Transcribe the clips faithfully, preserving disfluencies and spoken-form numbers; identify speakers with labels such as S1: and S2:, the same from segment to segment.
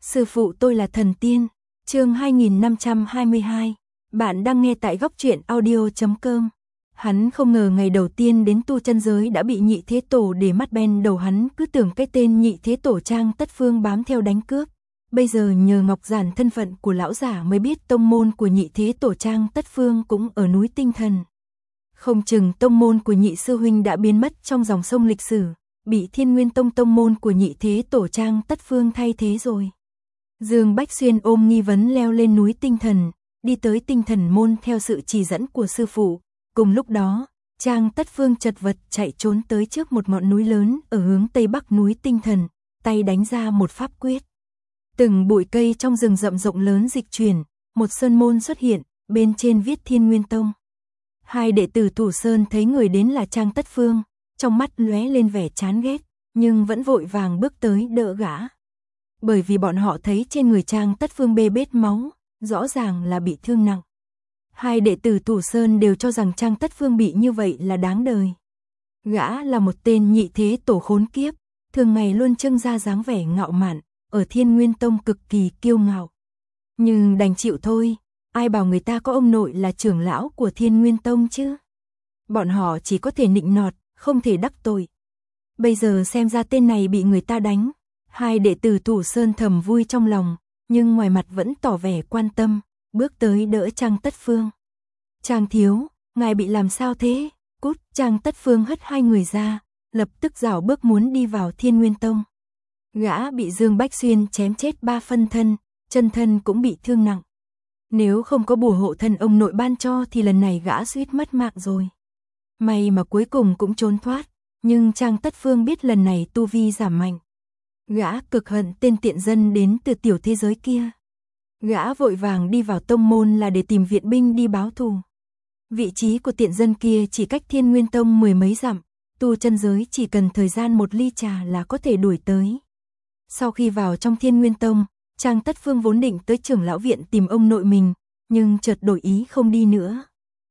S1: Sư phụ tôi là thần tiên. Chương hai nghìn năm trăm hai mươi hai. Bạn đang nghe tại góc truyện audio chấm com. Hắn không ngờ ngày đầu tiên đến tu chân giới đã bị Nhị Thế Tổ để mắt ben đầu, hắn cứ tưởng cái tên Nhị Thế Tổ Trang Tất Phương bám theo đánh cướp. Bây giờ nhờ Ngọc Giản thân phận của lão giả mới biết tông môn của Nhị Thế Tổ Trang Tất Phương cũng ở núi Tinh Thần. Không chừng tông môn của Nhị sư huynh đã biến mất trong dòng sông lịch sử, bị Thiên Nguyên Tông tông môn của Nhị Thế Tổ Trang Tất Phương thay thế rồi. Dương Bách Xuyên ôm nghi vấn leo lên núi Tinh Thần, đi tới Tinh Thần môn theo sự chỉ dẫn của sư phụ. Cùng lúc đó, Trang Tất Phương chật vật chạy trốn tới trước một ngọn núi lớn ở hướng tây bắc núi Tinh Thần, tay đánh ra một pháp quyết. Từng bụi cây trong rừng rậm rộng lớn dịch chuyển, một sơn môn xuất hiện, bên trên viết Thiên Nguyên Tông. Hai đệ tử Thủ Sơn thấy người đến là Trang Tất Phương, trong mắt lóe lên vẻ chán ghét, nhưng vẫn vội vàng bước tới đỡ gã. Bởi vì bọn họ thấy trên người Trang Tất Phương bê bết máu, rõ ràng là bị thương nặng. Hai đệ tử Thủ Sơn đều cho rằng Trang Tất Phương bị như vậy là đáng đời. Gã là một tên Nhị Thế Tổ khốn kiếp, thường ngày luôn trưng ra dáng vẻ ngạo mạn, ở Thiên Nguyên Tông cực kỳ kiêu ngạo. Nhưng đành chịu thôi, ai bảo người ta có ông nội là trưởng lão của Thiên Nguyên Tông chứ. Bọn họ chỉ có thể nịnh nọt, không thể đắc tội. Bây giờ xem ra tên này bị người ta đánh, hai đệ tử Thủ Sơn thầm vui trong lòng, nhưng ngoài mặt vẫn tỏ vẻ quan tâm, bước tới đỡ Trang Tất Phương. Trang thiếu, ngài bị làm sao thế? Cút. Trang Tất Phương hất hai người ra, lập tức rảo bước muốn đi vào Thiên Nguyên Tông. Gã bị Dương Bách Xuyên chém chết ba phân thân, chân thân cũng bị thương nặng. Nếu không có bùa hộ thân ông nội ban cho thì lần này gã suýt mất mạng rồi. May mà cuối cùng cũng trốn thoát, nhưng Trang Tất Phương biết lần này tu vi giảm mạnh. Gã cực hận tên tiện dân đến từ tiểu thế giới kia. Gã vội vàng đi vào tông môn là để tìm viện binh đi báo thù. Vị trí của tiện dân kia chỉ cách Thiên Nguyên Tông mười mấy dặm, tu chân giới chỉ cần thời gian một ly trà là có thể đuổi tới. Sau khi vào trong Thiên Nguyên Tông, Trang Tất Phương vốn định tới trưởng lão viện tìm ông nội mình, nhưng chợt đổi ý không đi nữa.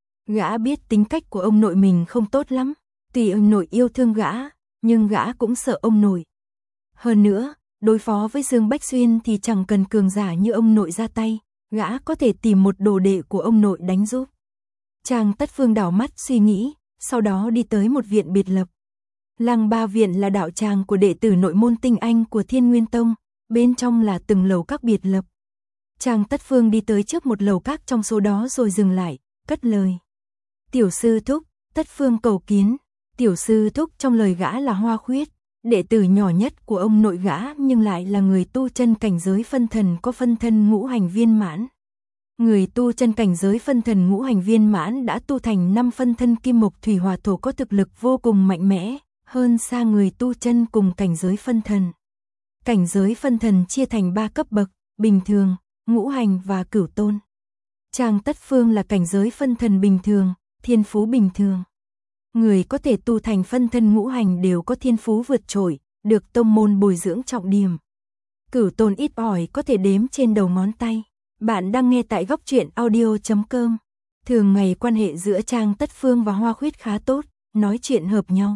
S1: Gã biết tính cách của ông nội mình không tốt lắm, tuy ông nội yêu thương gã, nhưng gã cũng sợ ông nội. Hơn nữa, đối phó với Dương Bách Xuyên thì chẳng cần cường giả như ông nội ra tay, gã có thể tìm một đồ đệ của ông nội đánh giúp. Trang Tất Phương đảo mắt suy nghĩ, sau đó đi tới một viện biệt lập. Lăng Ba Viện là đạo tràng của đệ tử nội môn tinh anh của Thiên Nguyên Tông, bên trong là từng lầu các biệt lập. Trang Tất Phương đi tới trước một lầu các trong số đó rồi dừng lại, cất lời. Tiểu sư thúc, Tất Phương cầu kiến. Tiểu sư thúc trong lời gã là Hoa Khuyết, đệ tử nhỏ nhất của ông nội gã nhưng lại là người tu chân cảnh giới phân thần có phân thân ngũ hành viên mãn. Người tu chân cảnh giới phân thần ngũ hành viên mãn đã tu thành năm phân thân kim mộc thủy hỏa thổ có thực lực vô cùng mạnh mẽ, hơn xa người tu chân cùng cảnh giới phân thần. Cảnh giới phân thần chia thành ba cấp bậc, bình thường, ngũ hành và cửu tôn. Trang Tất Phương là cảnh giới phân thần bình thường, thiên phú bình thường. Người có thể tu thành phân thân ngũ hành đều có thiên phú vượt trội, được tông môn bồi dưỡng trọng điểm. Cửu tôn ít ỏi có thể đếm trên đầu ngón tay. Bạn đang nghe tại góc truyện audio chấm com. Thường ngày quan hệ giữa Trang Tất Phương và Hoa Khuyết khá tốt, nói chuyện hợp nhau.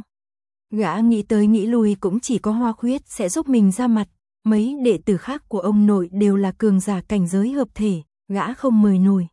S1: Gã nghĩ tới nghĩ lui cũng chỉ có Hoa Khuyết sẽ giúp mình ra mặt, mấy đệ tử khác của ông nội đều là cường giả cảnh giới hợp thể, gã không mời nổi.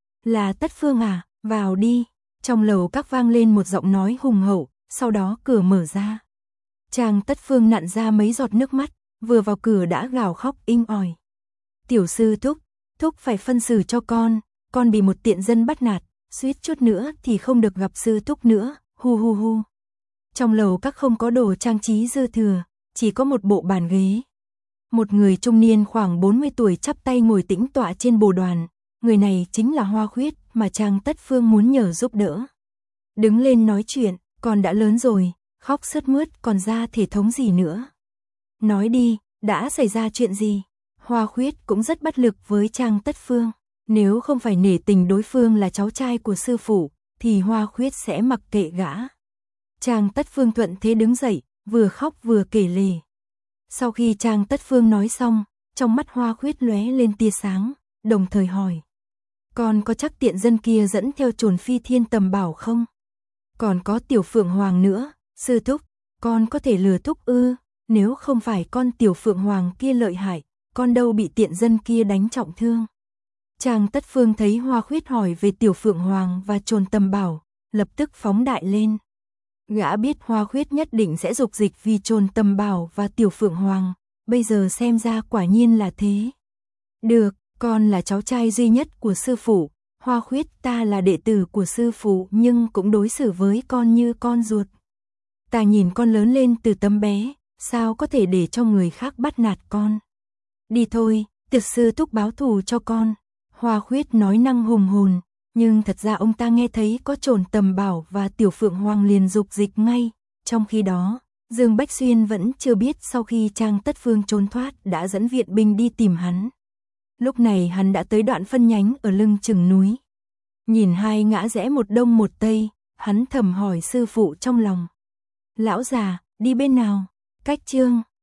S1: Là Tất Phương à, vào đi. Trong lầu các vang lên một giọng nói hùng hậu, sau đó cửa mở ra. Trang Tất Phương nặn ra mấy giọt nước mắt, vừa vào cửa đã gào khóc inh ỏi. Tiểu sư thúc, thúc phải phân xử cho con, con bị một tiện dân bắt nạt, suýt chút nữa thì không được gặp sư thúc nữa, hu hu hu. Trong lầu các không có đồ trang trí dư thừa, chỉ có một bộ bàn ghế. Một người trung niên khoảng bốn mươi tuổi chắp tay ngồi tĩnh tọa trên bồ đoàn, người này chính là Hoa Khuyết mà Trang Tất Phương muốn nhờ giúp đỡ. Đứng lên nói chuyện, con đã lớn rồi, khóc sướt mướt còn ra thể thống gì nữa. Nói đi, đã xảy ra chuyện gì? Hoa Khuyết cũng rất bất lực với Trang Tất Phương, nếu không phải nể tình đối phương là cháu trai của sư phụ, thì Hoa Khuyết sẽ mặc kệ gã. Trang Tất Phương thuận thế đứng dậy, vừa khóc vừa kể lể. Sau khi Trang Tất Phương nói xong, trong mắt Hoa Khuyết lóe lên tia sáng, đồng thời hỏi. Con có chắc tiện dân kia dẫn theo trồn phi thiên tầm bảo không? Còn có tiểu phượng hoàng nữa, sư thúc, con có thể lừa thúc ư? Nếu không phải con tiểu phượng hoàng kia lợi hại, con đâu bị tiện dân kia đánh trọng thương. Trang Tất Phương thấy Hoa Khuyết hỏi về Tiểu Phượng Hoàng và Trồn Tầm Bảo, lập tức phóng đại lên. Gã biết Hoa Khuyết nhất định sẽ dục dịch vì Trồn Tầm Bảo và Tiểu Phượng Hoàng, bây giờ xem ra quả nhiên là thế. Được, con là cháu trai duy nhất của sư phụ, Hoa Khuyết ta là đệ tử của sư phụ nhưng cũng đối xử với con như con ruột. Ta nhìn con lớn lên từ tấm bé, sao có thể để cho người khác bắt nạt con. Đi thôi, Tiệt sư thúc báo thù cho con. Hoa Khuyết nói năng hùng hồn, nhưng thật ra ông ta nghe thấy có Trồn Tầm Bảo và Tiểu Phượng Hoàng liền dục dịch ngay. Trong khi đó, Dương Bách Xuyên vẫn chưa biết sau khi Trang Tất Phương trốn thoát đã dẫn viện binh đi tìm hắn. Lúc này hắn đã tới đoạn phân nhánh ở lưng chừng núi. Nhìn hai ngã rẽ một đông một tây, hắn thầm hỏi sư phụ trong lòng. Lão già, đi bên nào? Cách Chương